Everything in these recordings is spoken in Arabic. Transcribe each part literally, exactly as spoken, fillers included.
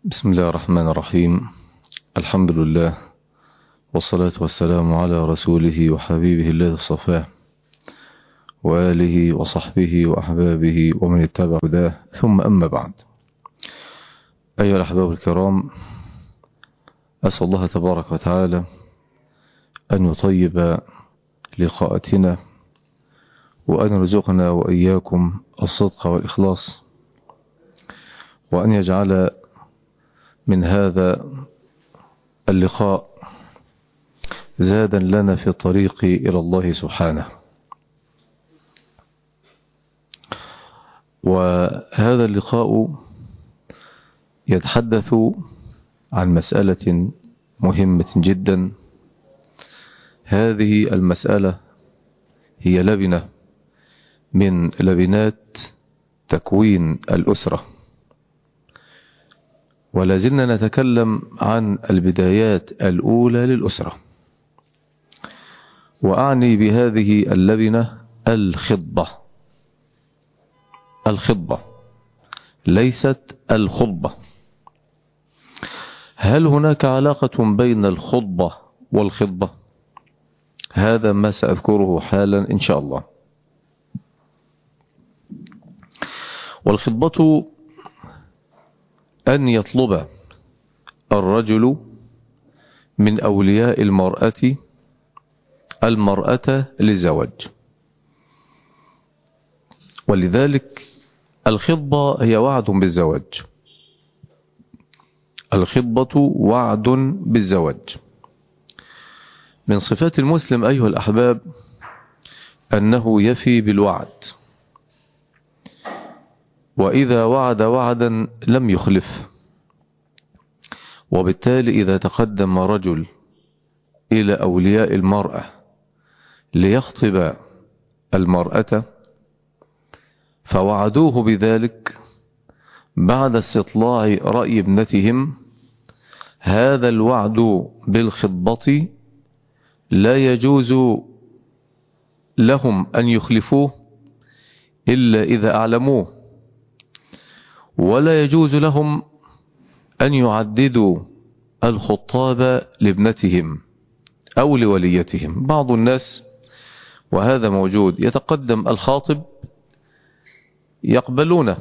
بسم الله الرحمن الرحيم. الحمد لله والصلاة والسلام على رسوله وحبيبه الله الصفاه وآله وصحبه وأحبابه ومن اتبع هداه، ثم أما بعد. أيها الأحباب الكرام، أسأل الله تبارك وتعالى أن يطيب لقاءتنا وأن يرزقنا وإياكم الصدق والإخلاص، وأن يجعل من هذا اللقاء زادا لنا في الطريق إلى الله سبحانه. وهذا اللقاء يتحدث عن مسألة مهمة جدا. هذه المسألة هي لبنة من لبنات تكوين الأسرة، ولازلنا نتكلم عن البدايات الأولى للأسرة، وأعني بهذه اللبنة الخطبة. الخطبة ليست الخطبة. هل هناك علاقة بين الخطبة والخطبة؟ هذا ما سأذكره حالا إن شاء الله. والخطبة أن يطلب الرجل من أولياء المرأة المرأة للزواج، ولذلك الخطبة هي وعد بالزواج. الخطبة وعد بالزواج. من صفات المسلم أيها الأحباب أنه يفي بالوعد، وإذا وعد وعدا لم يخلف. وبالتالي إذا تقدم رجل إلى أولياء المرأة ليخطب المرأة فوعدوه بذلك بعد استطلاع رأي ابنتهم، هذا الوعد بالخطبة لا يجوز لهم أن يخلفوه إلا إذا أعلموه، ولا يجوز لهم أن يعددوا الخطاب لابنتهم أو لوليتهم. بعض الناس وهذا موجود يتقدم الخاطب يقبلونه،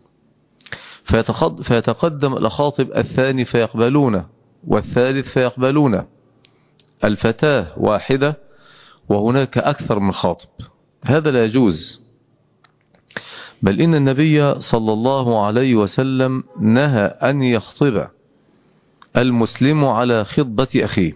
فيتقدم الخاطب الثاني فيقبلونه، والثالث فيقبلونه. الفتاة واحدة وهناك أكثر من خاطب، هذا لا يجوز. بل إن النبي صلى الله عليه وسلم نهى أن يخطب المسلم على خطبة أخيه.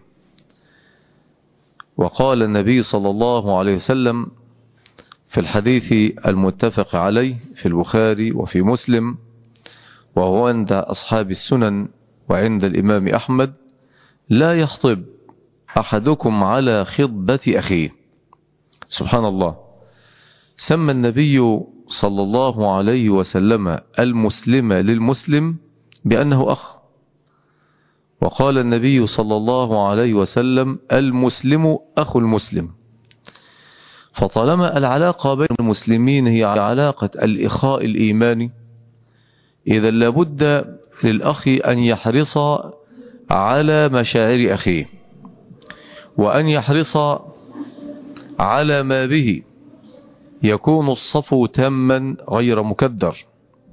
وقال النبي صلى الله عليه وسلم في الحديث المتفق عليه في البخاري وفي مسلم، وهو عند أصحاب السنن وعند الإمام أحمد: لا يخطب أحدكم على خطبة أخيه. سبحان الله، سمى النبي صلى الله عليه وسلم المسلم للمسلم بأنه أخ، وقال النبي صلى الله عليه وسلم: المسلم أخو المسلم. فطالما العلاقة بين المسلمين هي علاقة الإخاء الإيماني، إذا لابد للأخ أن يحرص على مشاعر أخيه، وأن يحرص على ما به يكون الصفو تاما غير مكدر.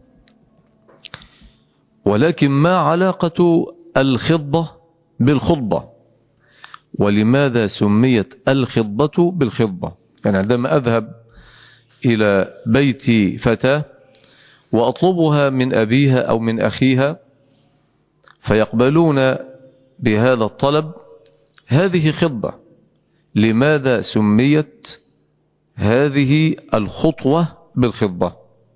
ولكن ما علاقة الخطبة بالخطبة؟ ولماذا سميت الخطبة بالخطبة؟ يعني عندما أذهب إلى بيت فتاة وأطلبها من أبيها أو من أخيها فيقبلون بهذا الطلب، هذه خطبة. لماذا سميت هذه الخطوة بالخطبة؟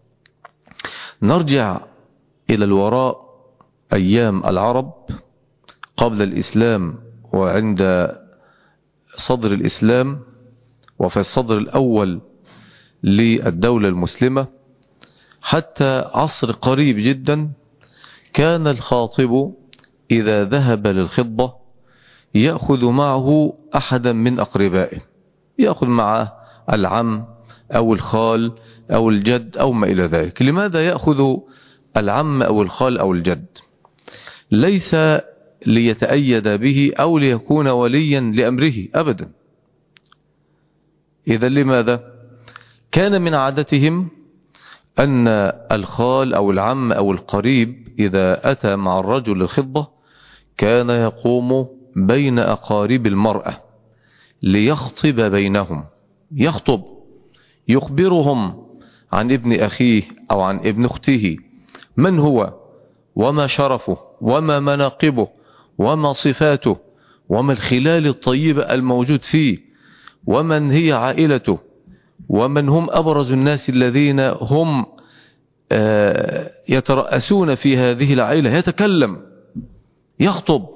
نرجع إلى الوراء أيام العرب قبل الإسلام وعند صدر الإسلام، وفي الصدر الأول للدولة المسلمة حتى عصر قريب جدا، كان الخاطب إذا ذهب للخطبة يأخذ معه أحدا من أقربائه، يأخذ معه العم أو الخال أو الجد أو ما إلى ذلك. لماذا يأخذ العم أو الخال أو الجد؟ ليس ليتأيد به أو ليكون وليا لأمره أبدا. إذا لماذا؟ كان من عادتهم أن الخال أو العم أو القريب إذا أتى مع الرجل الخطبة كان يقوم بين أقارب المرأة ليخطب بينهم، يخطب يخبرهم عن ابن أخيه أو عن ابن أخته من هو وما شرفه وما مناقبه وما صفاته وما الخلال الطيبة الموجود فيه ومن هي عائلته ومن هم أبرز الناس الذين هم يترأسون في هذه العائلة. يتكلم، يخطب،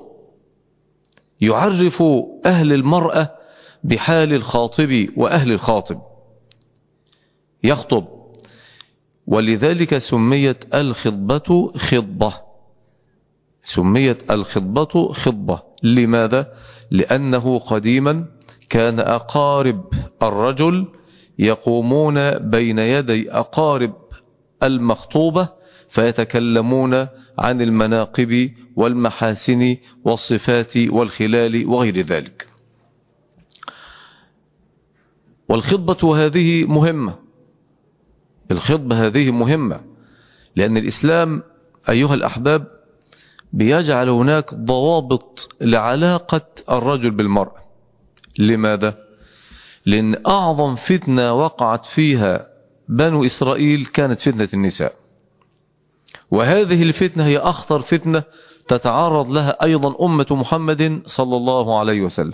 يعرف أهل المرأة بحال الخاطب وأهل الخاطب، يخطب. ولذلك سميت الخطبة خطبة، سميت الخطبة خطبة. لماذا؟ لأنه قديما كان أقارب الرجل يقومون بين يدي أقارب المخطوبة فيتكلمون عن المناقب والمحاسن والصفات والخلال وغير ذلك. والخطبة هذه مهمة، الخطبة هذه مهمة لأن الإسلام أيها الأحباب بيجعل هناك ضوابط لعلاقة الرجل بالمرأة. لماذا؟ لأن أعظم فتنة وقعت فيها بنو إسرائيل كانت فتنة النساء، وهذه الفتنة هي أخطر فتنة تتعرض لها أيضا أمة محمد صلى الله عليه وسلم.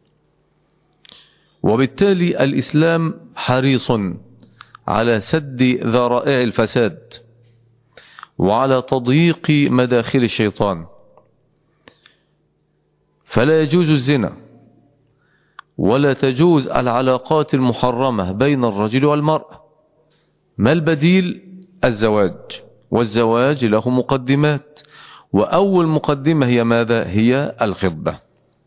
وبالتالي الإسلام حريص على سد ذرائع الفساد وعلى تضييق مداخل الشيطان، فلا يجوز الزنا ولا تجوز العلاقات المحرمة بين الرجل والمرأة. ما البديل؟ الزواج، والزواج له مقدمات، وأول مقدمة هي ماذا؟ هي الخطبة.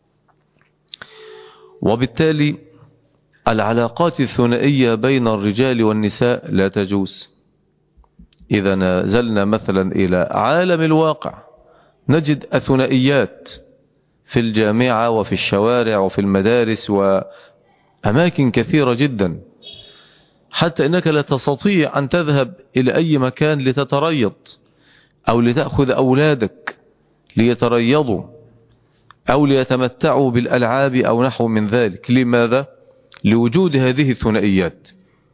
وبالتالي العلاقات الثنائية بين الرجال والنساء لا تجوز. إذا نزلنا مثلا إلى عالم الواقع نجد الثنائيات في الجامعة وفي الشوارع وفي المدارس وأماكن كثيرة جدا، حتى إنك لا تستطيع أن تذهب إلى أي مكان لتتريض أو لتأخذ أولادك ليتريضوا أو ليتمتعوا بالألعاب أو نحو من ذلك. لماذا؟ لوجود هذه الثنائيات.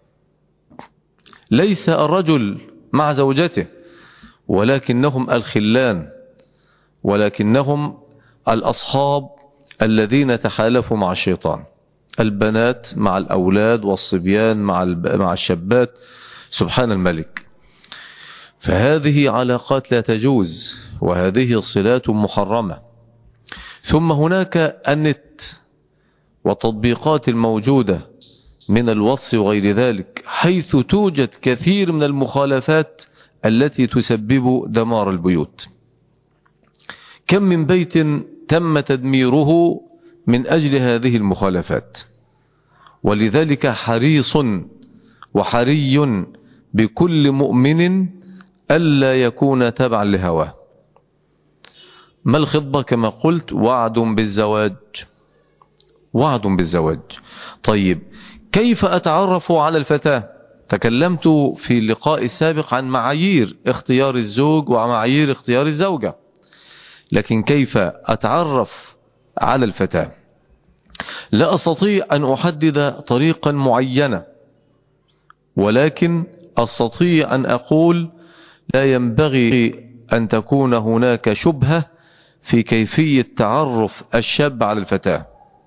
ليس الرجل مع زوجته ولكنهم الخلان، ولكنهم الأصحاب الذين تحالفوا مع الشيطان، البنات مع الأولاد والصبيان مع مع الشابات. سبحان الملك. فهذه علاقات لا تجوز، وهذه صلات محرمة. ثم هناك النت والتطبيقات الموجودة من الواتس وغير ذلك، حيث توجد كثير من المخالفات التي تسبب دمار البيوت. كم من بيت تم تدميره من أجل هذه المخالفات. ولذلك حريص وحري بكل مؤمن ألا يكون تبعا لهواه. ما الخطبة؟ كما قلت وعد بالزواج، وعد بالزواج. طيب كيف أتعرف على الفتاة؟ تكلمت في اللقاء السابق عن معايير اختيار الزوج ومعايير اختيار الزوجة، لكن كيف أتعرف على الفتاة؟ لا أستطيع أن أحدد طريقا معينة، ولكن أستطيع أن أقول لا ينبغي أن تكون هناك شبهة في كيفية تعرف الشاب على الفتاة.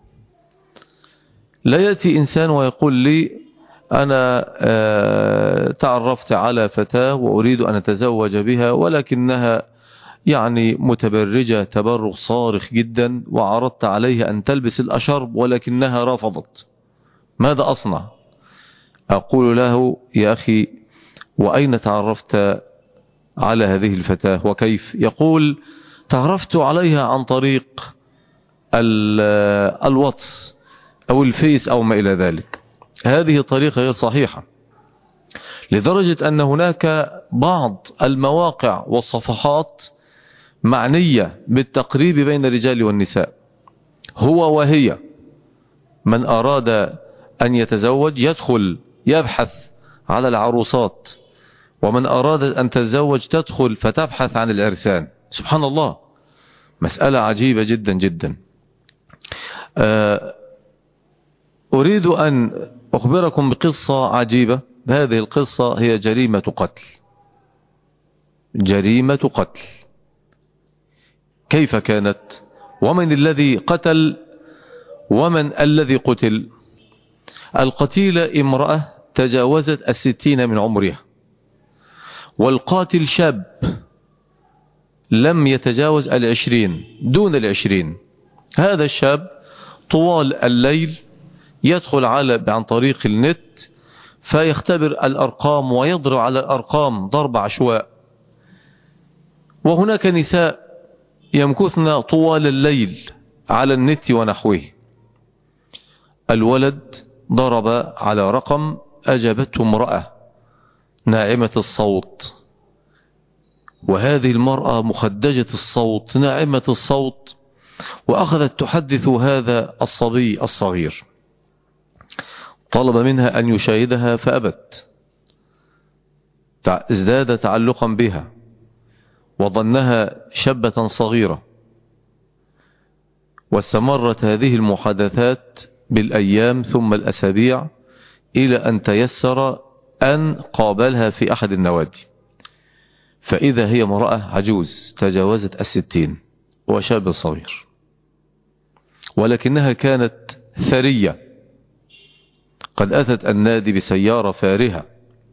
لا يأتي إنسان ويقول لي أنا تعرفت على فتاة وأريد أن أتزوج بها، ولكنها يعني متبرجة تبرج صارخ جدا، وعرضت عليها أن تلبس الأشرب ولكنها رفضت، ماذا أصنع؟ أقول له يا أخي وأين تعرفت على هذه الفتاة وكيف؟ يقول تعرفت عليها عن طريق الواتس أو الفيس أو ما إلى ذلك. هذه طريقة غير صحيحة، لدرجة أن هناك بعض المواقع والصفحات معنية بالتقريب بين الرجال والنساء. هو وهي، من أراد أن يتزوج يدخل يبحث على العروسات، ومن أراد أن تتزوج تدخل فتبحث عن العرسان. سبحان الله، مسألة عجيبة جدا جدا. أريد أن أخبركم بقصة عجيبة. هذه القصة هي جريمة قتل. جريمة قتل. كيف كانت؟ ومن الذي قتل ومن الذي قتل؟ القتيلة امرأة تجاوزت الستين من عمرها، والقاتل شاب لم يتجاوز العشرين، دون العشرين. هذا الشاب طوال الليل يدخل على عن طريق النت فيختبر الأرقام ويضرب على الأرقام ضرب عشواء. وهناك نساء يمكثن طوال الليل على النت ونحوه. الولد ضرب على رقم، أجابته امرأة ناعمة الصوت، وهذه المرأة مخدجة الصوت ناعمة الصوت، وأخذت تحدث هذا الصبي الصغير. طلب منها أن يشاهدها فأبت، ازداد تعلقا بها وظنها شابة صغيرة. واستمرت هذه المحادثات بالأيام ثم الأسابيع، إلى أن تيسر أن قابلها في أحد النوادي، فإذا هي امرأة عجوز تجاوزت الستين وشاب صغير، ولكنها كانت ثرية، قد أتت النادي بسيارة فارهة،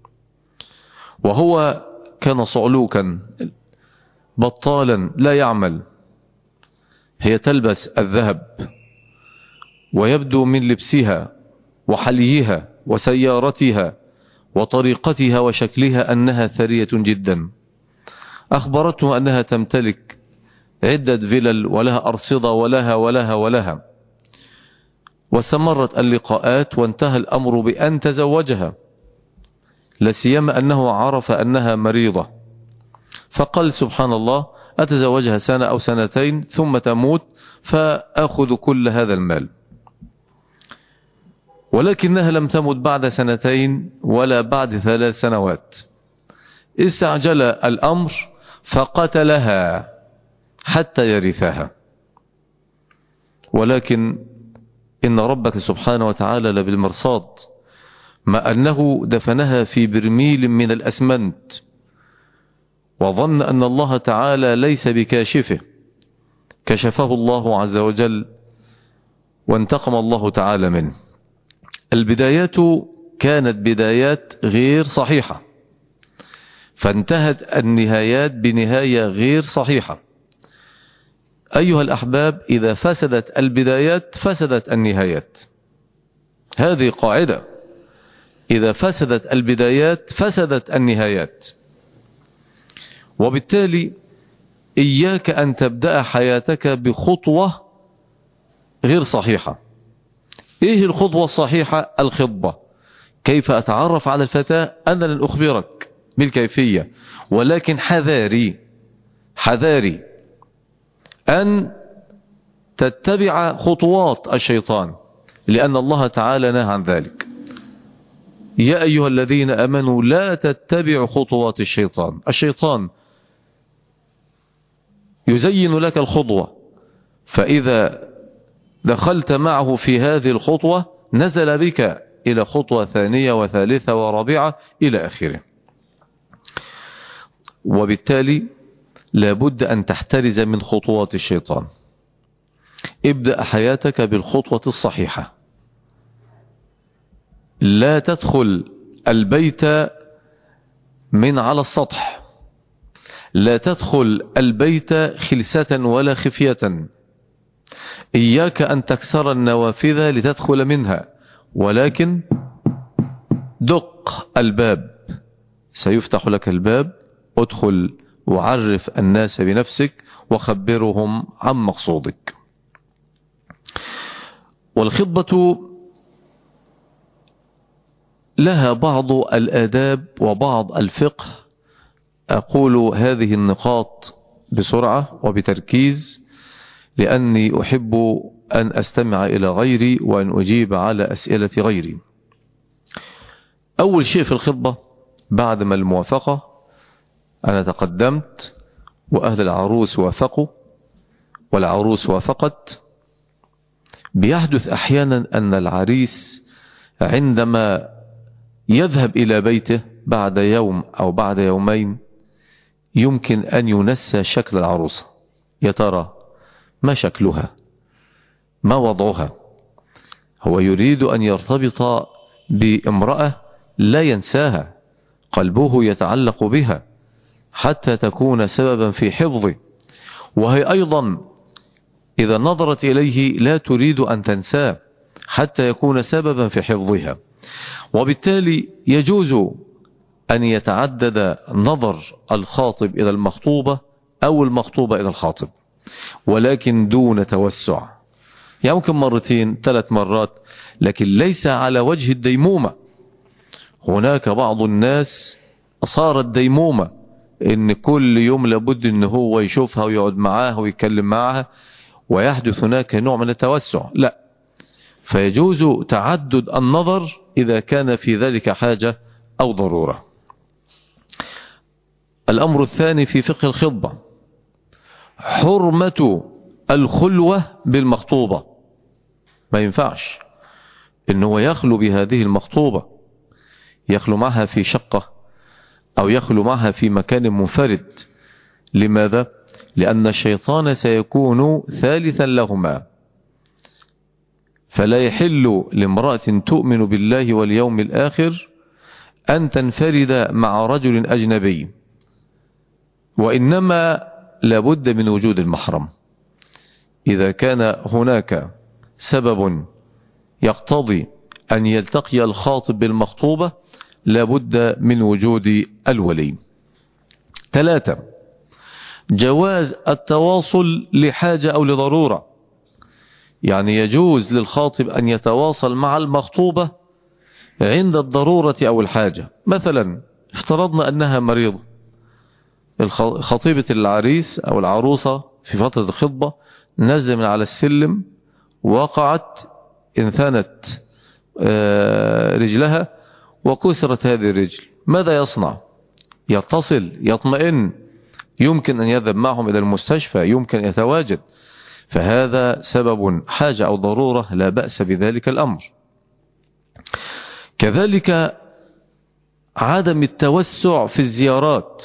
وهو كان صعلوكا بطالا لا يعمل. هي تلبس الذهب، ويبدو من لبسها وحليها وسيارتها وطريقتها وشكلها أنها ثرية جدا. أخبرته أنها تمتلك عدة فلل ولها أرصدة ولها ولها ولها. واستمرت اللقاءات، وانتهى الأمر بأن تزوجها، لسيما أنه عرف أنها مريضة، فقال سبحان الله أتزوجها سنة أو سنتين ثم تموت فأخذ كل هذا المال. ولكنها لم تمت بعد سنتين ولا بعد ثلاث سنوات. استعجل الأمر فقتلها حتى يرثها. ولكن إن ربك سبحانه وتعالى لبالمرصاد، ما أنه دفنها في برميل من الأسمنت، وظن أن الله تعالى ليس بكاشفه، كشفه الله عز وجل وانتقم الله تعالى منه. البدايات كانت بدايات غير صحيحة، فانتهت النهايات بنهاية غير صحيحة. أيها الأحباب، إذا فسدت البدايات فسدت النهايات، هذه قاعدة. إذا فسدت البدايات فسدت النهايات. وبالتالي إياك أن تبدأ حياتك بخطوة غير صحيحة. إيه الخطوة الصحيحة؟ الخطبة. كيف أتعرف على الفتاة؟ أنا لن أخبرك بالكيفية، ولكن حذاري حذاري أن تتبع خطوات الشيطان، لأن الله تعالى نهى عن ذلك. يا أيها الذين أمنوا لا تتبعوا خطوات الشيطان. الشيطان يزين لك الخطوة، فإذا دخلت معه في هذه الخطوة نزل بك إلى خطوة ثانية وثالثة ورابعة إلى آخره. وبالتالي لابد أن تحترز من خطوات الشيطان. ابدأ حياتك بالخطوة الصحيحة. لا تدخل البيت من على السطح، لا تدخل البيت خلسة ولا خفية. إياك أن تكسر النوافذ لتدخل منها، ولكن دق الباب، سيفتح لك الباب. ادخل وعرف الناس بنفسك وخبرهم عن مقصودك. والخطبة لها بعض الآداب وبعض الفقه. أقول هذه النقاط بسرعة وبتركيز، لأني أحب أن أستمع إلى غيري وأن أجيب على أسئلة غيري. أول شيء في الخطبة بعد ما الموافقة، أنا تقدمت وأهل العروس وافقوا والعروس وافقت. بيحدث أحيانا أن العريس عندما يذهب إلى بيته بعد يوم أو بعد يومين يمكن أن ينسى شكل العروسة. يا ترى ما شكلها، ما وضعها؟ هو يريد أن يرتبط بامرأة لا ينساها، قلبه يتعلق بها حتى تكون سببا في حفظه، وهي أيضا إذا نظرت إليه لا تريد أن تنساه حتى يكون سببا في حفظها. وبالتالي يجوز أن يتعدد نظر الخاطب إلى المخطوبة أو المخطوبة إلى الخاطب، ولكن دون توسع. يعني ممكن مرتين ثلاث مرات، لكن ليس على وجه الديمومة. هناك بعض الناس صارت ديمومة، إن كل يوم لابد إن هو يشوفها ويقعد معاها ويتكلم معها، ويحدث هناك نوع من التوسع. لا، فيجوز تعدد النظر إذا كان في ذلك حاجة أو ضرورة. الأمر الثاني في فقه الخطبة حرمة الخلوة بالمخطوبة. ما ينفعش إنه يخلو بهذه المخطوبة، يخلو معها في شقة أو يخلو معها في مكان منفرد. لماذا؟ لأن الشيطان سيكون ثالثا لهما، فلا يحل لامرأة تؤمن بالله واليوم الآخر أن تنفرد مع رجل أجنبي، وإنما لابد من وجود المحرم. إذا كان هناك سبب يقتضي أن يلتقي الخاطب بالمخطوبة لابد من وجود الولي. ثلاثة، جواز التواصل لحاجة أو لضرورة. يعني يجوز للخاطب أن يتواصل مع المخطوبة عند الضرورة أو الحاجة. مثلا افترضنا أنها مريضة، خطيبة العريس أو العروسة في فترة الخطبة نزل من على السلم، وقعت انثنت رجلها وكسرت هذه الرجل. ماذا يصنع؟ يتصل، يطمئن، يمكن أن يذهب معهم إلى المستشفى، يمكن يتواجد، فهذا سبب حاجة أو ضرورة لا بأس بذلك الأمر. كذلك عدم التوسع في الزيارات.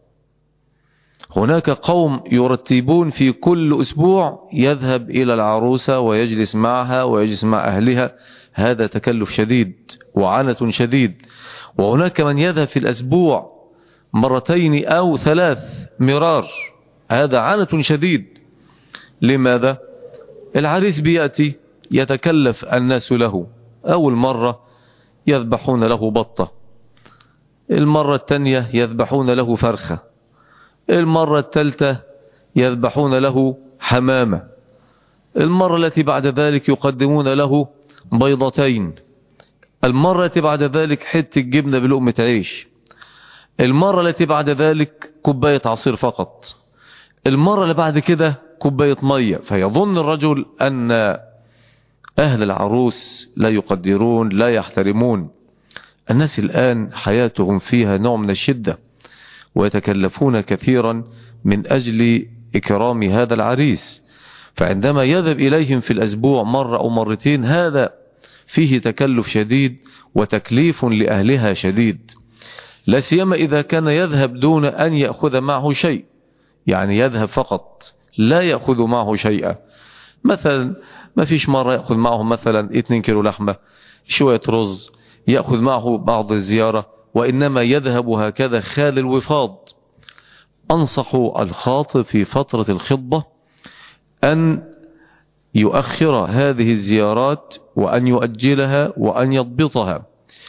هناك قوم يرتبون في كل أسبوع يذهب إلى العروسة ويجلس معها ويجلس مع أهلها، هذا تكلف شديد وعنة شديد. وهناك من يذهب في الأسبوع مرتين أو ثلاث مرار، هذا عنة شديد. لماذا؟ العريس بيأتي يتكلف الناس له، أول مرة يذبحون له بطة، المرة الثانية يذبحون له فرخة، المرة الثالثة يذبحون له حمامة، المرة التي بعد ذلك يقدمون له بيضتين، المرة التي بعد ذلك حتة جبنة بلقمة عيش، المرة التي بعد ذلك كوباية عصير فقط، المرة اللي بعد كده كوباية مية. فيظن الرجل أن أهل العروس لا يقدرون لا يحترمون. الناس الآن حياتهم فيها نوع من الشدة، ويتكلفون كثيرا من أجل إكرام هذا العريس. فعندما يذهب إليهم في الأسبوع مرة أو مرتين هذا فيه تكلف شديد وتكليف لأهلها شديد، لا سيما إذا كان يذهب دون أن يأخذ معه شيء. يعني يذهب فقط لا يأخذ معه شيئا. مثلا ما فيش مرة يأخذ معه مثلا اتنين كيلو لحمة، شوية رز، يأخذ معه بعض الزيارة، وإنما يذهب هكذا خال الوفاض. أنصح الخاطب في فترة الخطبة أن يؤخر هذه الزيارات وأن يؤجلها وأن يضبطها.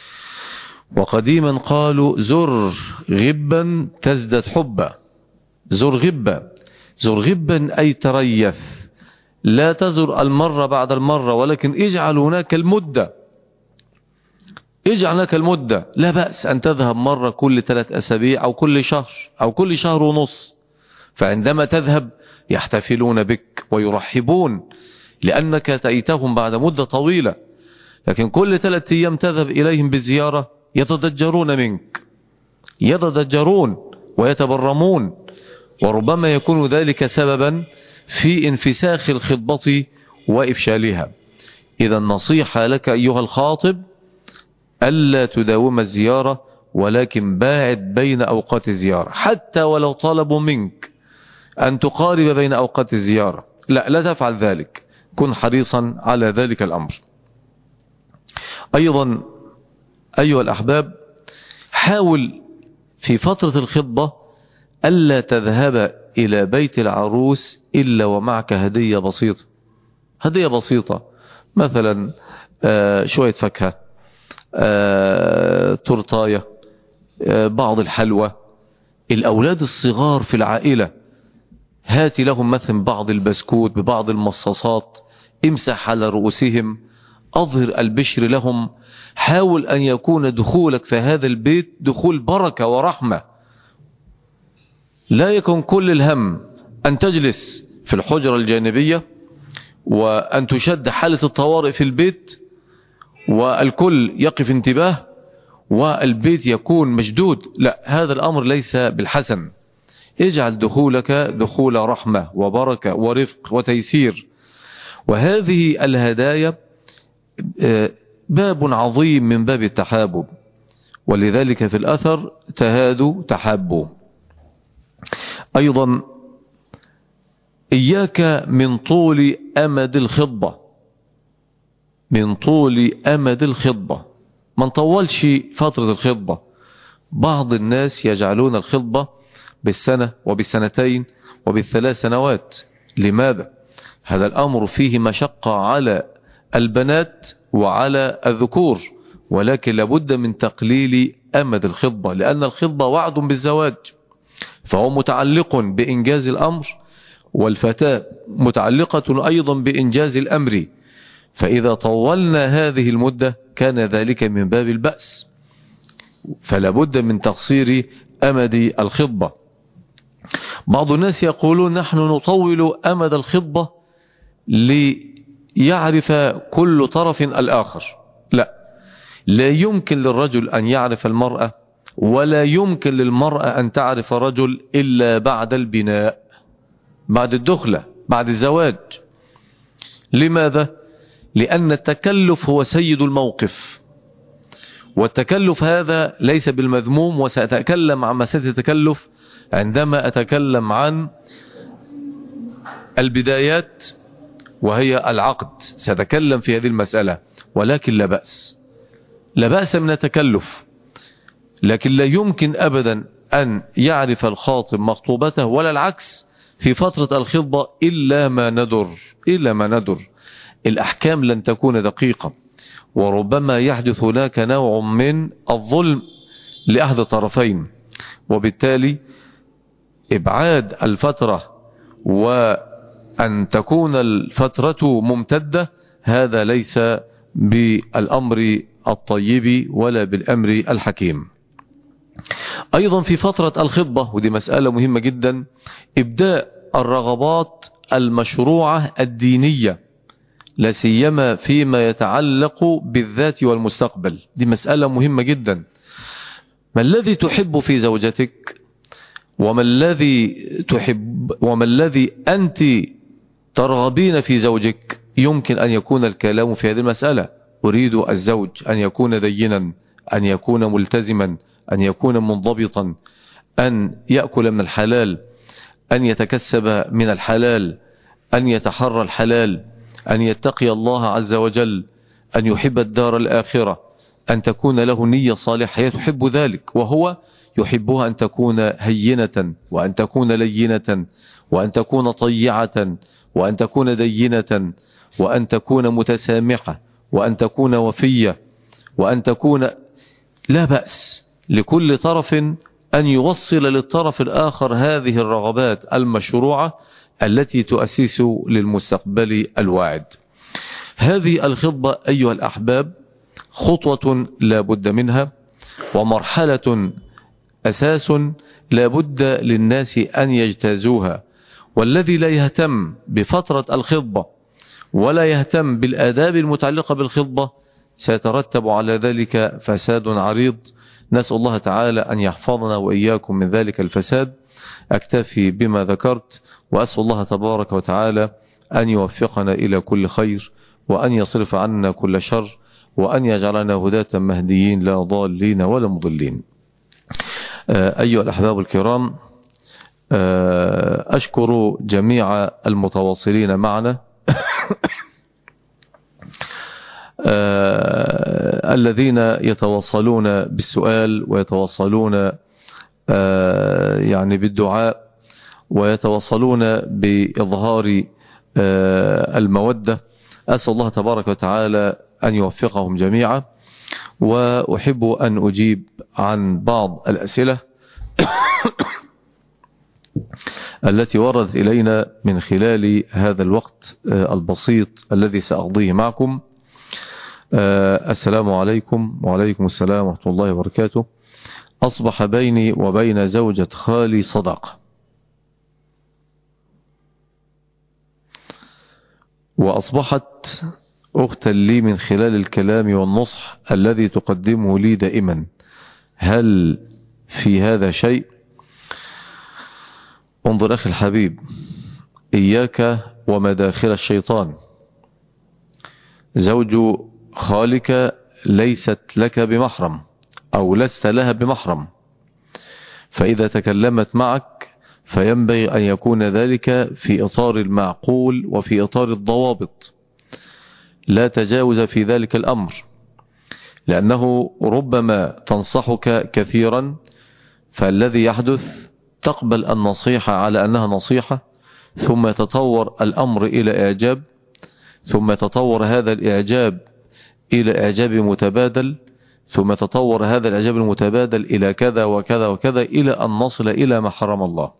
وقديما قالوا زر غبا تزدد حبا. زر غبا، زر غبا أي تريث، لا تزر المرة بعد المرة، ولكن اجعل هناك المدة، اجعل هناك المدة. لا بأس أن تذهب مرة كل ثلاث أسابيع أو كل شهر أو كل شهر ونص، فعندما تذهب يحتفلون بك ويرحبون لأنك تأتيتهم بعد مدة طويلة. لكن كل ثلاثة أيام تذهب إليهم بالزيارة يتضجرون منك، يتضجرون ويتبرمون، وربما يكون ذلك سببا في انفساخ الخطبة وإفشالها. إذا النصيحة لك أيها الخاطب ألا تداوم الزيارة، ولكن باعد بين أوقات الزيارة، حتى ولو طلبوا منك أن تقارب بين أوقات الزيارة، لا لا تفعل ذلك، كن حريصا على ذلك الأمر. أيضا أيها الأحباب، حاول في فترة الخطبة ألا تذهب إلى بيت العروس إلا ومعك هدية بسيطة، هدية بسيطة، مثلا آه شوية فاكهة، آه تورتاية، آه بعض الحلوى. الأولاد الصغار في العائلة هات لهم مثلا بعض البسكوت ببعض المصاصات، امسح على رؤوسهم، أظهر البشر لهم. حاول أن يكون دخولك في هذا البيت دخول بركة ورحمة، لا يكون كل الهم أن تجلس في الحجرة الجانبية وأن تشد حالة الطوارئ في البيت والكل يقف انتباه والبيت يكون مشدود. لا، هذا الأمر ليس بالحسن. اجعل دخولك دخول رحمة وبركة ورفق وتيسير. وهذه الهدايا باب عظيم من باب التحابب، ولذلك في الأثر تهادوا تحابوا. أيضا إياك من طول أمد الخطبة، من طول أمد الخطبة، ما نطولش فترة الخطبة. بعض الناس يجعلون الخطبة بالسنة وبالسنتين وبالثلاث سنوات. لماذا؟ هذا الأمر فيه مشقة على البنات وعلى الذكور، ولكن لابد من تقليل أمد الخطبة، لأن الخطبة وعد بالزواج، فهو متعلق بإنجاز الأمر، والفتاة متعلقة أيضا بإنجاز الأمر. فإذا طولنا هذه المدة كان ذلك من باب البأس، فلابد من تقصير أمد الخطبة. بعض الناس يقولون نحن نطول أمد الخطبة ليعرف كل طرف الآخر. لا، لا يمكن للرجل أن يعرف المرأة، ولا يمكن للمرأة أن تعرف رجل إلا بعد البناء، بعد الدخلة، بعد الزواج. لماذا؟ لأن التكلف هو سيد الموقف، والتكلف هذا ليس بالمذموم، وسأتكلم عن مسألة التكلف عندما أتكلم عن البدايات وهي العقد، سأتكلم في هذه المسألة. ولكن لا بأس، لا بأس من التكلف، لكن لا يمكن أبدا أن يعرف الخاطب مخطوبته ولا العكس في فترة الخطبة إلا ما ندر، إلا ما ندر. الأحكام لن تكون دقيقة، وربما يحدث هناك نوع من الظلم لأحد الطرفين، وبالتالي إبعاد الفترة وأن تكون الفترة ممتدة هذا ليس بالأمر الطيب ولا بالأمر الحكيم. أيضا في فترة الخطبة، ودي مسألة مهمة جدا، إبداء الرغبات المشروعة الدينية، لا سيما فيما يتعلق بالذات والمستقبل. دي مسألة مهمة جدا. ما الذي تحب في زوجتك، وما الذي تحب وما الذي أنت ترغبين في زوجك؟ يمكن أن يكون الكلام في هذه المسألة. أريد الزوج أن يكون دينا، أن يكون ملتزما، أن يكون منضبطا، أن يأكل من الحلال، أن يتكسب من الحلال، أن يتحرى الحلال، أن يتقي الله عز وجل، أن يحب الدار الآخرة، أن تكون له نية صالحة. هي تحب ذلك، وهو يحبها أن تكون هينة، وأن تكون لينة، وأن تكون طيعة، وأن تكون دينة، وأن تكون متسامحة، وأن تكون وفية، وأن تكون. لا بأس لكل طرف أن يوصل للطرف الآخر هذه الرغبات المشروعة التي تؤسس للمستقبل الواعد. هذه الخطبة أيها الأحباب خطوة لا بد منها، ومرحلة أساس لابد للناس أن يجتازوها. والذي لا يهتم بفترة الخطبة ولا يهتم بالآداب المتعلقة بالخطبة سيترتب على ذلك فساد عريض. نسأل الله تعالى أن يحفظنا وإياكم من ذلك الفساد. أكتفي بما ذكرت، وأسأل الله تبارك وتعالى أن يوفقنا إلى كل خير، وأن يصرف عنا كل شر، وأن يجعلنا هداة مهديين لا ضالين ولا مضلين. أيها الأحباب الكرام، أشكر جميع المتواصلين معنا الذين يتواصلون بالسؤال ويتواصلون يعني بالدعاء ويتواصلون بإظهار المودة. أسأل الله تبارك وتعالى أن يوفقهم جميعا. وأحب أن أجيب عن بعض الأسئلة التي وردت إلينا من خلال هذا الوقت البسيط الذي سأقضيه معكم. السلام عليكم. وعليكم السلام ورحمة الله وبركاته. أصبح بيني وبين زوجة خالي صداقة، وأصبحت أختا لي من خلال الكلام والنصح الذي تقدمه لي دائما. هل في هذا شيء؟ انظر أخي الحبيب، إياك ومداخل الشيطان. زوج خالك ليست لك بمحرم أو لست لها بمحرم، فإذا تكلمت معك فينبغي أن يكون ذلك في إطار المعقول وفي إطار الضوابط، لا تجاوز في ذلك الأمر، لأنه ربما تنصحك كثيرا فالذي يحدث تقبل النصيحة على أنها نصيحة، ثم يتطور الأمر إلى إعجاب، ثم يتطور هذا الإعجاب إلى إعجاب متبادل، ثم يتطور هذا الإعجاب المتبادل إلى كذا وكذا وكذا إلى أن نصل إلى ما حرم الله.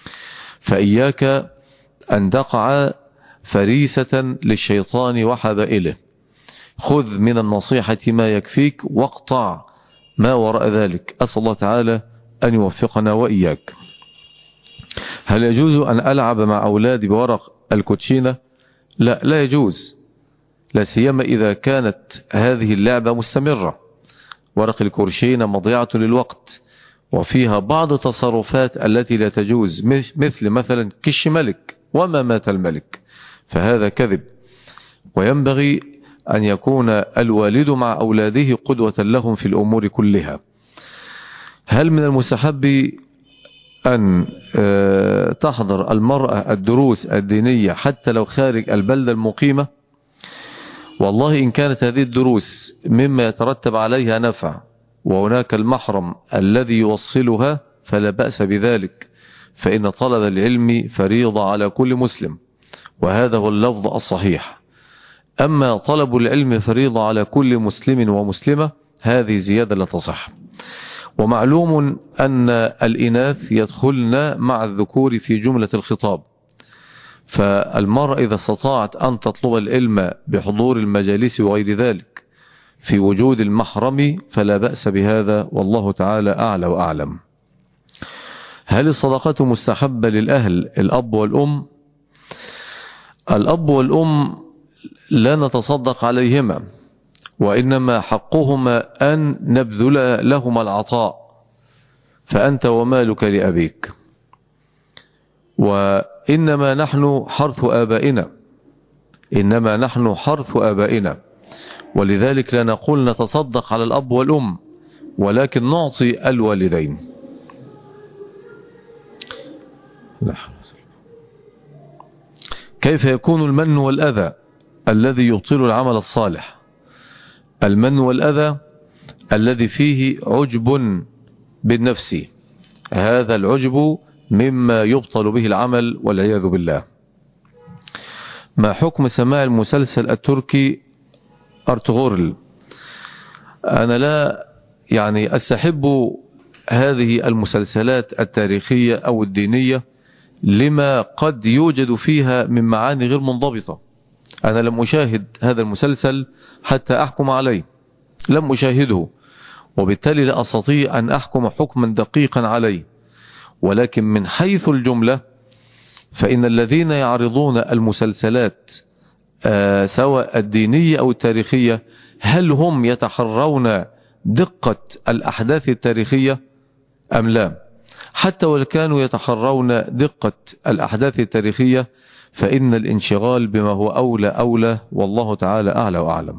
فإياك أن تقع فريسة للشيطان وحبائله. خذ من النصيحة ما يكفيك واقطع ما وراء ذلك. أسأل الله تعالى أن يوفقنا وإياك. هل يجوز أن ألعب مع أولادي بورق الكوتشينة؟ لا، لا يجوز، لا سيما إذا كانت هذه اللعبة مستمرة. ورق الكوتشينة مضيعة للوقت، وفيها بعض التصرفات التي لا تجوز، مثل مثلا كش ملك وما مات الملك، فهذا كذب. وينبغي أن يكون الوالد مع أولاده قدوة لهم في الأمور كلها. هل من المستحب أن تحضر المرأة الدروس الدينية حتى لو خارج البلدة المقيمة؟ والله إن كانت هذه الدروس مما يترتب عليها نفع وهناك المحرم الذي يوصلها فلا بأس بذلك، فإن طلب العلم فريضة على كل مسلم، وهذا هو اللفظ الصحيح. أما طلب العلم فريضة على كل مسلم ومسلمة هذه زيادة لا تصح. ومعلوم أن الإناث يدخلن مع الذكور في جملة الخطاب، فالمرأة إذا استطاعت أن تطلب العلم بحضور المجالس وغير ذلك في وجود المحرم فلا بأس بهذا، والله تعالى أعلى وأعلم. هل الصدقة مستحبة للأهل الأب والأم؟ الأب والأم لا نتصدق عليهما، وإنما حقهما أن نبذل لهما العطاء، فأنت ومالك لأبيك، وإنما نحن حرث آبائنا، إنما نحن حرث آبائنا، ولذلك لا نقول نتصدق على الأب والأم، ولكن نعطي الوالدين. كيف يكون المن والأذى الذي يبطل العمل الصالح؟ المن والأذى الذي فيه عجب بالنفس، هذا العجب مما يبطل به العمل والعياذ بالله. ما حكم سماع المسلسل التركي أرطغرل؟ أنا لا يعني أستحب هذه المسلسلات التاريخية أو الدينية لما قد يوجد فيها من معاني غير منضبطة. أنا لم أشاهد هذا المسلسل حتى أحكم عليه، لم أشاهده، وبالتالي لا أستطيع أن أحكم حكما دقيقا عليه. ولكن من حيث الجملة فإن الذين يعرضون المسلسلات آه سواء الدينية أو التاريخية، هل هم يتحرون دقة الأحداث التاريخية أم لا؟ حتى ولو كانوا يتحرون دقة الأحداث التاريخية فإن الانشغال بما هو أولى أولى، والله تعالى أعلى وأعلم.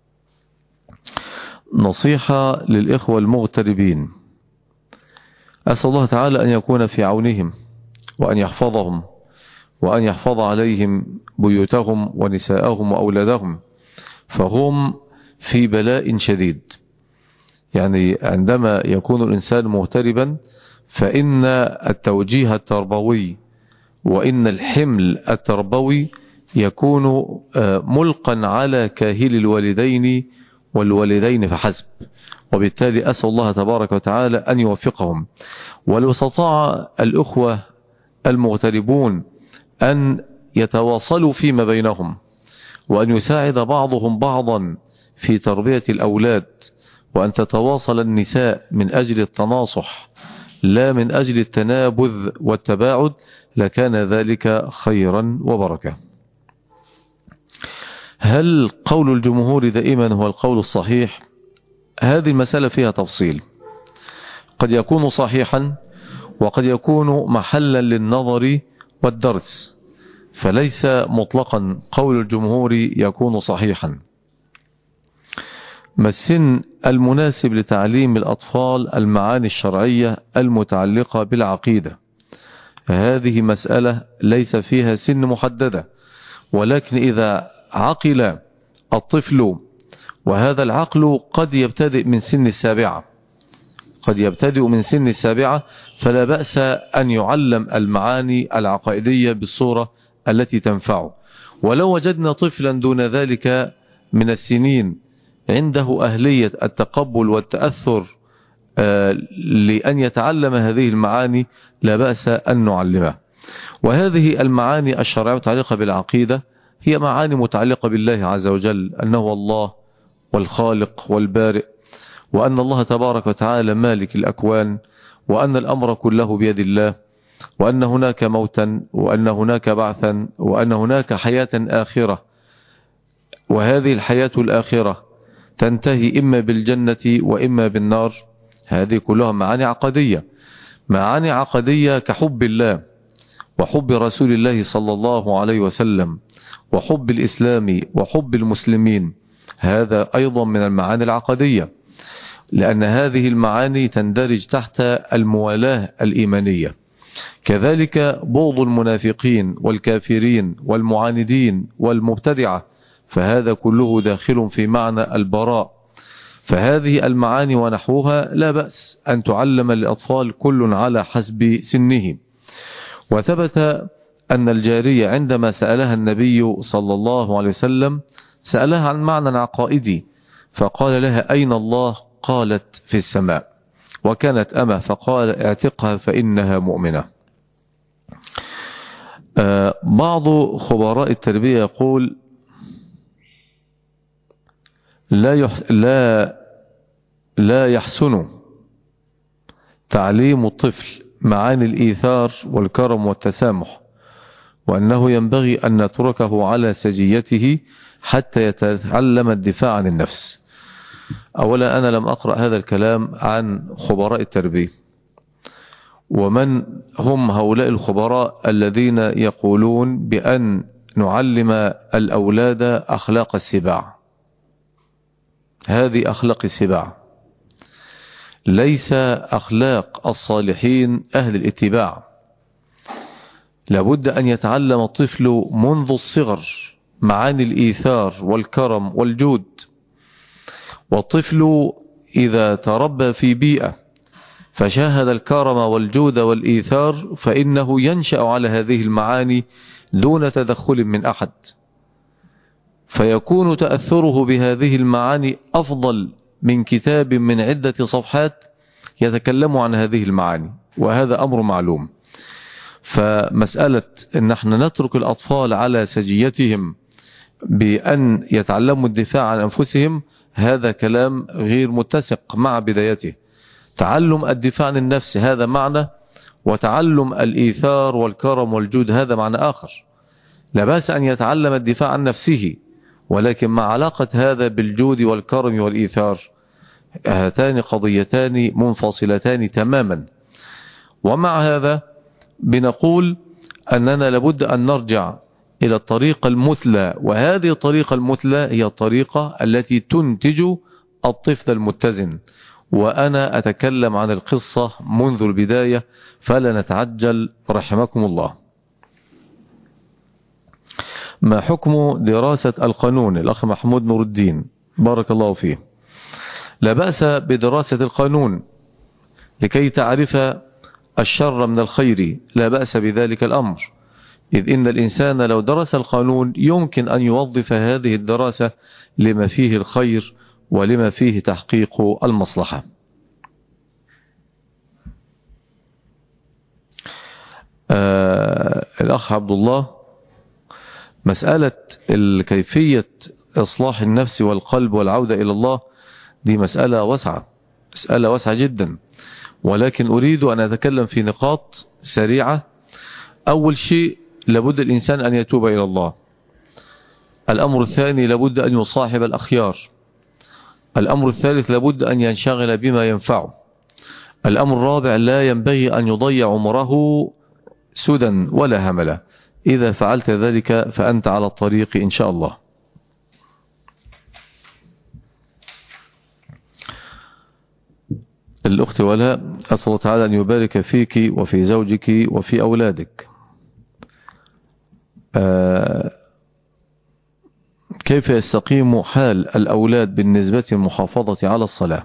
نصيحة للإخوة المغتربين، أسأل الله تعالى أن يكون في عونهم وأن يحفظهم وأن يحفظ عليهم بيوتهم ونساءهم وأولادهم، فهم في بلاء شديد. يعني عندما يكون الإنسان مغتربا فإن التوجيه التربوي وإن الحمل التربوي يكون ملقا على كاهل الوالدين والوالدين فحسب، وبالتالي أسأل الله تبارك وتعالى أن يوفقهم. ولو استطاع الأخوة المغتربون أن يتواصلوا فيما بينهم وأن يساعد بعضهم بعضا في تربية الأولاد، وأن تتواصل النساء من أجل التناصح لا من أجل التنابذ والتباعد، لكان ذلك خيرا وبركة. هل قول الجمهور دائما هو القول الصحيح؟ هذه المسألة فيها تفصيل، قد يكون صحيحا وقد يكون محلا للنظر والدرس، فليس مطلقا قول الجمهور يكون صحيحا. ما السن المناسب لتعليم الأطفال المعاني الشرعية المتعلقة بالعقيدة؟ هذه مسألة ليس فيها سن محددة، ولكن إذا عقل الطفل، وهذا العقل قد يبتدئ من سن السابعة قد يبتدئ من سن السابعة فلا بأس أن يعلم المعاني العقائدية بالصورة التي تنفعه. ولو وجدنا طفلا دون ذلك من السنين عنده أهلية التقبل والتأثر لأن يتعلم هذه المعاني لا بأس أن نعلمه. وهذه المعاني الشرعية المتعلقة بالعقيدة هي معاني متعلقة بالله عز وجل، أنه هو الله والخالق والبارئ، وأن الله تبارك وتعالى مالك الأكوان، وأن الأمر كله بيد الله، وأن هناك موتا، وأن هناك بعثا، وأن هناك حياة آخرة، وهذه الحياة الآخرة تنتهي إما بالجنة وإما بالنار. هذه كلها معاني عقدية، معاني عقدية كحب الله وحب رسول الله صلى الله عليه وسلم وحب الإسلام وحب المسلمين، هذا أيضا من المعاني العقدية، لأن هذه المعاني تندرج تحت الموالاة الإيمانية. كذلك بغض المنافقين والكافرين والمعاندين والمبتدعة، فهذا كله داخل في معنى البراء. فهذه المعاني ونحوها لا بأس أن تعلم للأطفال كل على حسب سنه. وثبت أن الجارية عندما سألها النبي صلى الله عليه وسلم سألها عن معنى عقائدي، فقال لها أين الله؟ قالت في السماء. وكانت أمة فقال اعتقها فإنها مؤمنة. آه بعض خبراء التربية يقول لا يح... لا لا يحسن تعليم الطفل معاني الإيثار والكرم والتسامح، وأنه ينبغي أن نتركه على سجيته حتى يتعلم الدفاع عن النفس. أولا أنا لم أقرأ هذا الكلام عن خبراء التربية. ومن هم هؤلاء الخبراء الذين يقولون بأن نعلم الأولاد أخلاق السباع؟ هذه أخلاق السباع، ليس أخلاق الصالحين أهل الاتباع. لابد أن يتعلم الطفل منذ الصغر معاني الإيثار والكرم والجود. والطفل إذا تربى في بيئة فشاهد الكرم والجود والإيثار فإنه ينشأ على هذه المعاني دون تدخل من أحد، فيكون تأثره بهذه المعاني أفضل من كتاب من عدة صفحات يتكلم عن هذه المعاني، وهذا أمر معلوم. فمسألة أن احنا نترك الأطفال على سجيتهم بأن يتعلموا الدفاع عن أنفسهم، هذا كلام غير متسق مع بدايته. تعلم الدفاع عن النفس هذا معنى، وتعلم الإيثار والكرم والجود هذا معنى آخر. لا بأس أن يتعلم الدفاع عن نفسه، ولكن مع علاقة هذا بالجود والكرم والإيثار، هاتان قضيتان منفصلتان تماما. ومع هذا بنقول أننا لابد أن نرجع إلى الطريقة المثلى، وهذه الطريقة المثلى هي الطريقة التي تنتج الطفل المتزن. وأنا أتكلم عن القصة منذ البداية فلا نتعجل رحمكم الله. ما حكم دراسة القانون؟ الأخ محمود نور الدين بارك الله فيه. لا بأس بدراسة القانون لكي تعرف الشر من الخير، لا بأس بذلك الأمر، إذ إن الإنسان لو درس القانون يمكن أن يوظف هذه الدراسة لما فيه الخير ولما فيه تحقيق المصلحة. آه الأخ عبد الله، مسألة كيفية إصلاح النفس والقلب والعودة إلى الله دي مسألة واسعة، مسألة واسعة جدا، ولكن أريد أن أتكلم في نقاط سريعة. أول شيء لابد الإنسان أن يتوب إلى الله. الأمر الثاني لابد أن يصاحب الأخيار. الأمر الثالث لابد أن ينشغل بما ينفعه. الأمر الرابع لا ينبغي أن يضيع عمره سدى ولا هملا. إذا فعلت ذلك فأنت على الطريق إن شاء الله. الأخت ولاء، أسأل الله تعالى أن يبارك فيك وفي زوجك وفي أولادك. آه كيف يستقيم حال الأولاد بالنسبة للمحافظة على الصلاة؟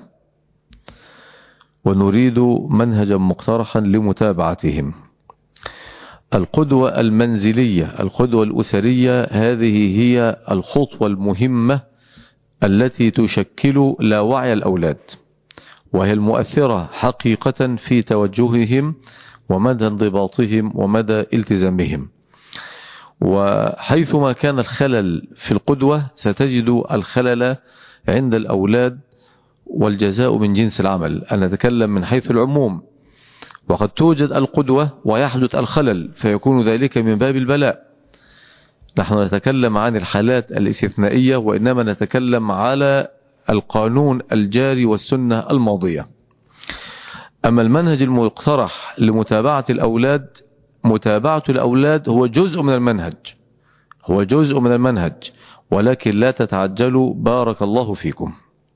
ونريد منهجا مقترحا لمتابعتهم. القدوة المنزلية، القدوة الأسرية، هذه هي الخطوة المهمة التي تشكل لاوعي الأولاد، وهي المؤثرة حقيقة في توجههم ومدى انضباطهم ومدى التزامهم. وحيثما كان الخلل في القدوة ستجد الخلل عند الأولاد، والجزاء من جنس العمل. أنا أتكلم من حيث العموم، وقد توجد القدوة ويحدث الخلل فيكون ذلك من باب البلاء. نحن نتكلم عن الحالات الاستثنائية، وإنما نتكلم على القانون الجاري والسنة الماضية. أما المنهج المقترح لمتابعة الأولاد، متابعة الأولاد هو جزء من المنهج، هو جزء من المنهج، ولكن لا تتعجلوا بارك الله فيكم.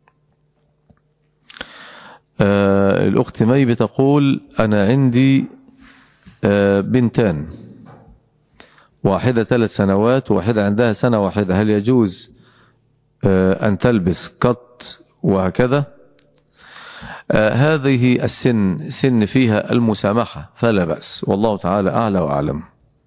آه الأخت مي بتقول أنا عندي آه بنتان، واحدة ثلاث سنوات وواحدة عندها سنة واحدة، هل يجوز آه أن تلبس قط وهكذا؟ آه هذه السن سن فيها المسامحة فلا بأس، والله تعالى أعلى وأعلم.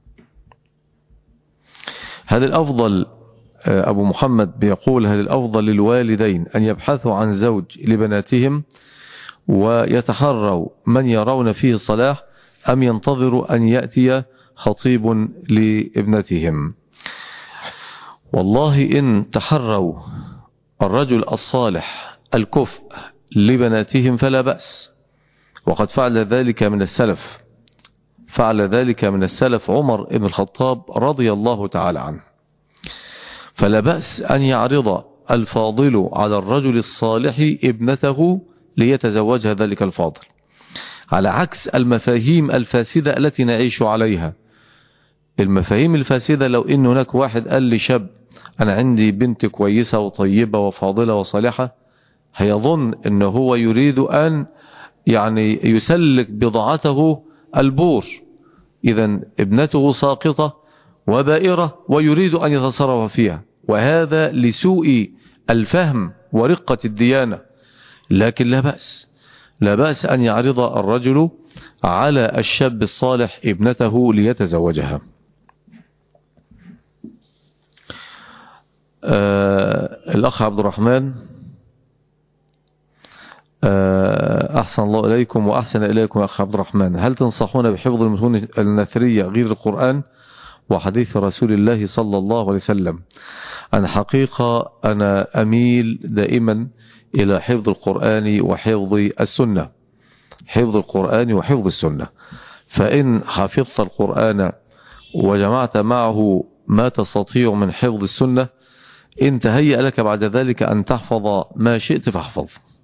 هل الأفضل آه أبو محمد بيقول هل الأفضل للوالدين أن يبحثوا عن زوج لبناتهم ويتحروا من يرون فيه الصلاح، أم ينتظروا أن يأتي خطيب لابنتهم؟ والله إن تحروا الرجل الصالح الكفء لبناتهم فلا بأس، وقد فعل ذلك من السلف، فعل ذلك من السلف عمر بن الخطاب رضي الله تعالى عنه. فلا بأس أن يعرض الفاضل على الرجل الصالح ابنته ليتزوجها ذلك الفاضل، على عكس المفاهيم الفاسدة التي نعيش عليها. المفاهيم الفاسدة لو إن هناك واحد قال لي شاب أنا عندي بنت كويسة وطيبة وفاضلة وصالحة، هيظن أنه هو يريد أن يعني يسلك بضاعته البور، إذن ابنته ساقطة وبائرة ويريد أن يتصرف فيها، وهذا لسوء الفهم ورقة الديانة. لكن لا بأس، لا بأس أن يعرض الرجل على الشاب الصالح ابنته ليتزوجها. آه الأخ عبد الرحمن، آه أحسن الله إليكم وأحسن إليكم أخ عبد الرحمن، هل تنصحون بحفظ المتون النثرية غير القرآن وحديث رسول الله صلى الله عليه وسلم؟ أنا حقيقة أنا أميل دائما إلى حفظ القرآن وحفظ السنة، حفظ القرآن وحفظ السنة. فإن حفظت القرآن وجمعت معه ما تستطيع من حفظ السنة، إن تهيأ لك بعد ذلك أن تحفظ ما شئت فاحفظ.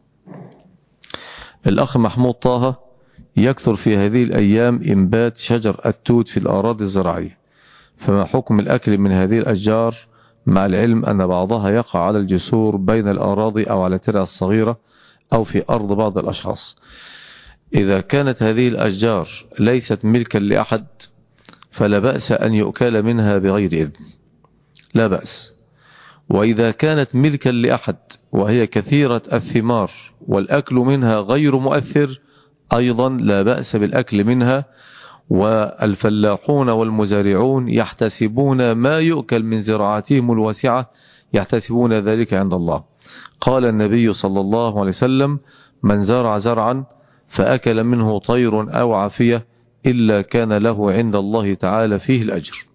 الأخ محمود طه: يكثر في هذه الأيام إنبات شجر التوت في الأراضي الزراعية، فما حكم الأكل من هذه الأشجار، مع العلم أن بعضها يقع على الجسور بين الأراضي أو على الترع الصغيرة أو في أرض بعض الأشخاص؟ إذا كانت هذه الأشجار ليست ملكا لأحد فلا بأس أن يؤكل منها بغير إذن، لا بأس. وإذا كانت ملكا لأحد وهي كثيرة الثمار والأكل منها غير مؤثر، أيضا لا بأس بالأكل منها. والفلاحون والمزارعون يحتسبون ما يؤكل من زراعتهم الواسعة، يحتسبون ذلك عند الله. قال النبي صلى الله عليه وسلم: من زرع زرعا فأكل منه طير أو عافية إلا كان له عند الله تعالى فيه الأجر.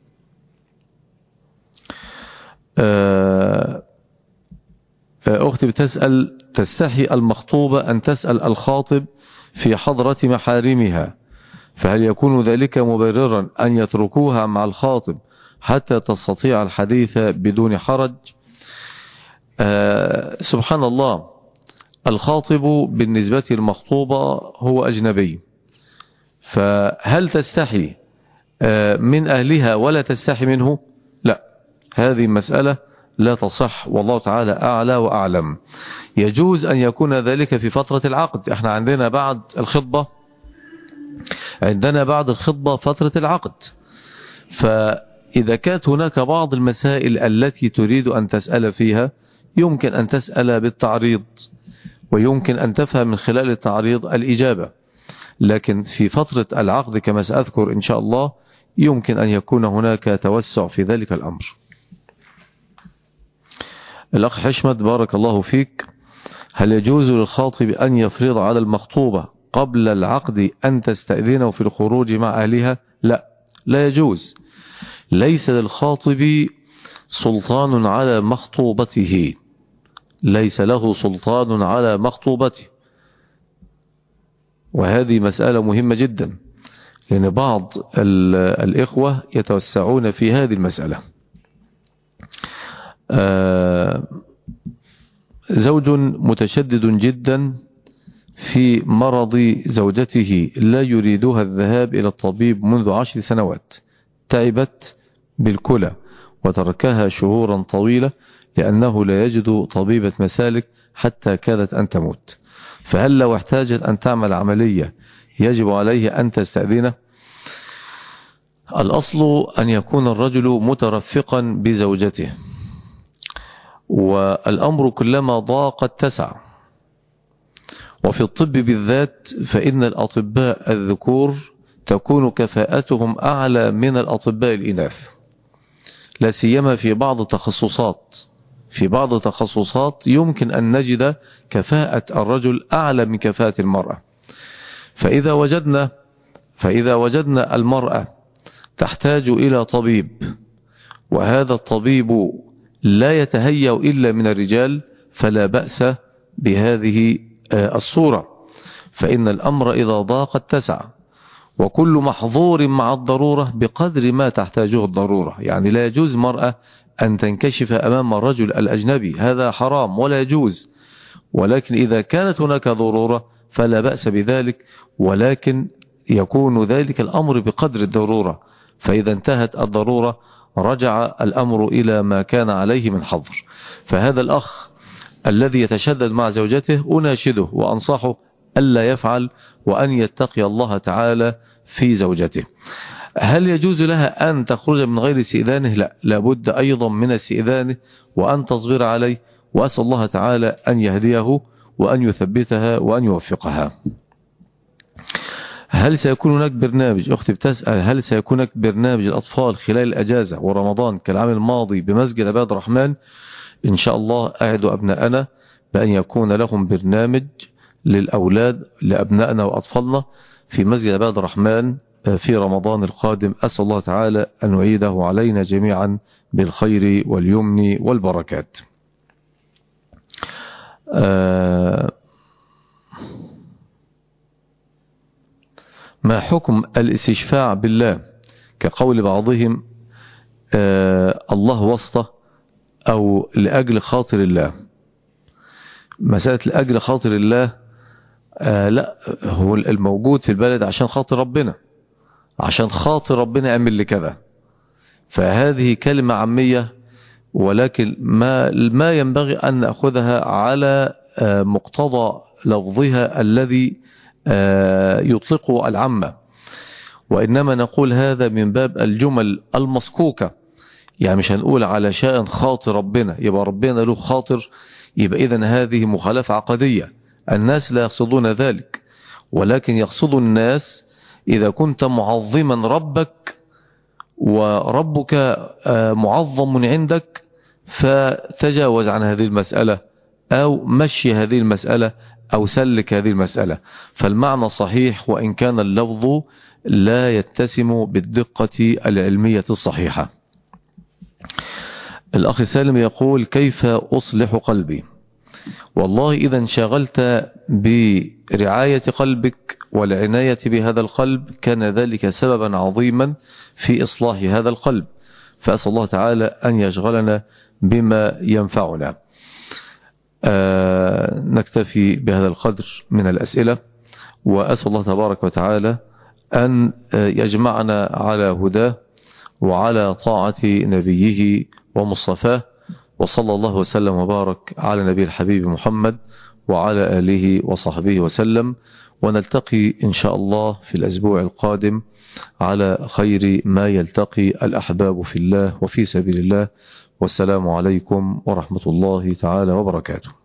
أختي بتسأل: تستحي المخطوبة أن تسأل الخاطب في حضرة محارمها، فهل يكون ذلك مبررا أن يتركوها مع الخاطب حتى تستطيع الحديث بدون حرج؟ آه سبحان الله، الخاطب بالنسبة للمخطوبة هو أجنبي، فهل تستحي آه من أهلها ولا تستحي منه؟ لا، هذه مسألة لا تصح، والله تعالى أعلى وأعلم. يجوز أن يكون ذلك في فترة العقد. احنا عندنا بعد الخطبة عندنا بعد الخطبة فترة العقد، فإذا كانت هناك بعض المسائل التي تريد أن تسأل فيها يمكن أن تسأل بالتعريض، ويمكن أن تفهم من خلال التعريض الإجابة. لكن في فترة العقد كما سأذكر إن شاء الله يمكن أن يكون هناك توسع في ذلك الأمر. الأخ حشمت: بارك الله فيك، هل يجوز للخاطب أن يفرض على المخطوبة قبل العقد أن تستأذنه في الخروج مع أهلها؟ لا، لا يجوز. ليس للخاطب سلطان على مخطوبته، ليس له سلطان على مخطوبته، وهذه مسألة مهمة جدا، لأن بعض الإخوة يتوسعون في هذه المسألة. آه زوج متشدد جدا في مرض زوجته، لا يريدها الذهاب إلى الطبيب منذ عشر سنوات، تعبت بالكلى وتركها شهورا طويلة لأنه لا يجد طبيبة مسالك حتى كادت أن تموت، فهل لو احتاجت أن تعمل عملية يجب عليه أن تستأذنه؟ الأصل أن يكون الرجل مترفقا بزوجته، والأمر كلما ضاق اتسع. وفي الطب بالذات فإن الأطباء الذكور تكون كفاءتهم أعلى من الأطباء الإناث، لا سيما في بعض التخصصات. في بعض التخصصات يمكن أن نجد كفاءة الرجل أعلى من كفاءة المرأة. فإذا وجدنا فإذا وجدنا المرأة تحتاج إلى طبيب، وهذا الطبيب لا يتهيأ إلا من الرجال، فلا بأس بهذه الصورة، فإن الأمر إذا ضاق اتسع، وكل محظور مع الضرورة بقدر ما تحتاجه الضرورة. يعني لا يجوز المرأة أن تنكشف أمام الرجل الأجنبي، هذا حرام ولا يجوز. ولكن إذا كانت هناك ضرورة فلا بأس بذلك، ولكن يكون ذلك الأمر بقدر الضرورة، فإذا انتهت الضرورة رجع الأمر إلى ما كان عليه من حظر. فهذا الأخ الذي يتشدد مع زوجته أناشده وأنصحه ألا يفعل، وأن يتقي الله تعالى في زوجته. هل يجوز لها أن تخرج من غير استئذانه؟ لا، لابد أيضا من استئذانه وأن تصبر عليه، وأسأل الله تعالى أن يهديه وأن يثبتها وأن يوفقها. هل سيكون هناك برنامج، أختي بتسأل، هل سيكون هناك برنامج الأطفال خلال الأجازة ورمضان كالعام الماضي بمسجد عباد الرحمن؟ إن شاء الله أعد أبناءنا بأن يكون لهم برنامج للأولاد لأبنائنا وأطفالنا في مسجد عباد الرحمن في رمضان القادم. أسأل الله تعالى أن يعيده علينا جميعا بالخير واليمن والبركات. ما حكم الاستشفاع بالله كقول بعضهم آه الله واسطة أو لأجل خاطر الله؟ مسألة لأجل خاطر الله آه لا، هو الموجود في البلد عشان خاطر ربنا، عشان خاطر ربنا أعمل لي كذا، فهذه كلمة عامية، ولكن ما ما ينبغي أن نأخذها على آه مقتضى لفظها الذي آه يطلقه العامة، وإنما نقول هذا من باب الجمل المصكوكة. يعني مش هنقول على شأن خاطر ربنا يبقى ربنا له خاطر، يبقى إذن هذه مخالفة عقدية. الناس لا يقصدون ذلك، ولكن يقصد الناس إذا كنت معظما ربك وربك معظم عندك فتجاوز عن هذه المسألة، أو مشي هذه المسألة، أو سلك هذه المسألة. فالمعنى صحيح وإن كان اللفظ لا يتسم بالدقة العلمية الصحيحة. الأخ سالم يقول: كيف أصلح قلبي؟ والله إذا انشغلت برعاية قلبك والعناية بهذا القلب كان ذلك سببا عظيما في إصلاح هذا القلب، فأسأل الله تعالى أن يشغلنا بما ينفعنا. آه نكتفي بهذا القدر من الأسئلة، وأسأل الله تبارك وتعالى أن يجمعنا على هداه وعلى طاعة نبيه ومصطفاه، وصلى الله وسلم وبارك على نبي الحبيب محمد وعلى آله وصحبه وسلم، ونلتقي إن شاء الله في الأسبوع القادم على خير ما يلتقي الأحباب في الله وفي سبيل الله. والسلام عليكم ورحمة الله تعالى وبركاته.